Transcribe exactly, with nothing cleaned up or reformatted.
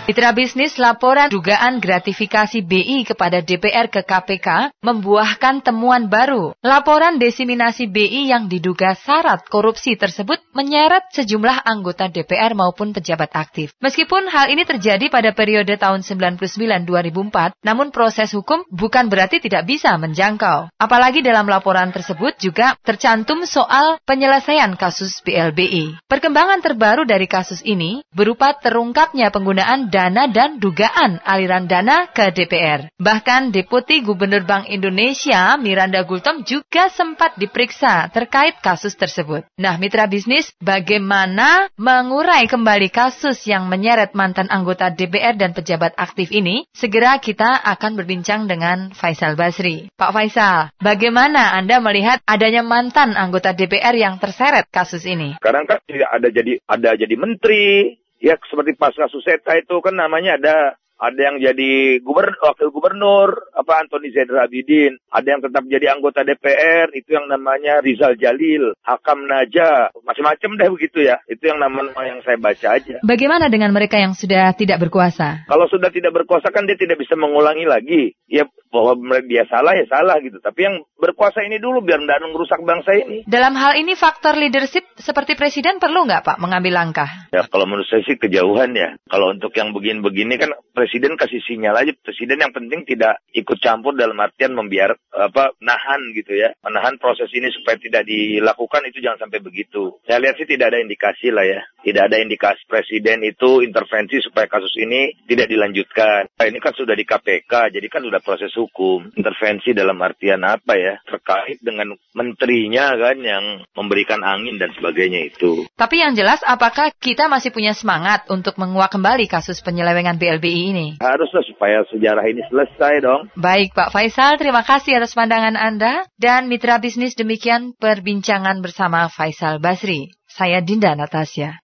Mitra bisnis, laporan dugaan gratifikasi B I kepada D P R ke K P K membuahkan temuan baru. Laporan diseminasi B I yang diduga syarat korupsi tersebut menyeret sejumlah anggota D P R maupun pejabat aktif. Meskipun hal ini terjadi pada periode tahun sembilan puluh sembilan sampai dua ribu empat, namun proses hukum bukan berarti tidak bisa menjangkau. Apalagi dalam laporan tersebut juga tercantum soal penyelesaian kasus B L B I. Perkembangan terbaru dari kasus ini berupa terungkapnya penggunaan dana dan dugaan aliran dana ke D P R. Bahkan Deputi Gubernur Bank Indonesia Miranda Gultom juga sempat diperiksa terkait kasus tersebut. Nah, mitra bisnis, bagaimana mengurai kembali kasus yang menyeret mantan anggota D P R dan pejabat aktif ini? Segera kita akan berbincang dengan Faisal Basri. Pak Faisal, bagaimana Anda melihat adanya mantan anggota D P R yang terseret kasus ini? Sekarang kan ada jadi ada jadi menteri. Ya, seperti pas kasus Seta itu kan namanya ada ada yang jadi gubernur, wakil gubernur, apa Antoni Zaidal Abidin, ada yang tetap jadi anggota D P R, itu yang namanya Rizal Jalil, Hakam Naja, macam-macam deh begitu ya. Itu yang nama-nama yang saya baca aja. Bagaimana dengan mereka yang sudah tidak berkuasa? Kalau sudah tidak berkuasa kan dia tidak bisa mengulangi lagi. Ya bahwa dia salah ya salah gitu. Tapi yang berkuasa ini dulu biar tidak merusak bangsa ini. Dalam hal ini faktor leadership seperti presiden perlu nggak Pak mengambil langkah? Ya kalau menurut saya sih kejauhan ya. Kalau untuk yang begini-begini kan presiden kasih sinyal aja. Presiden yang penting tidak ikut campur dalam artian membiar apa nahan gitu ya. Menahan proses ini supaya tidak dilakukan, itu jangan sampai begitu. Saya lihat sih tidak ada indikasi lah ya. Tidak ada indikasi presiden itu intervensi supaya kasus ini tidak dilanjutkan. Nah, ini kan sudah di K P K, jadi kan sudah proses hukum. Intervensi dalam artian apa ya? Terkait dengan menterinya kan yang memberikan angin dan sebagainya itu. Tapi yang jelas apakah kita masih punya semangat untuk menguak kembali kasus penyelewengan B L B I ini? Haruslah supaya sejarah ini selesai dong. Baik Pak Faisal, terima kasih atas pandangan Anda. Dan mitra bisnis, demikian perbincangan bersama Faisal Basri. Saya Dinda Natasya.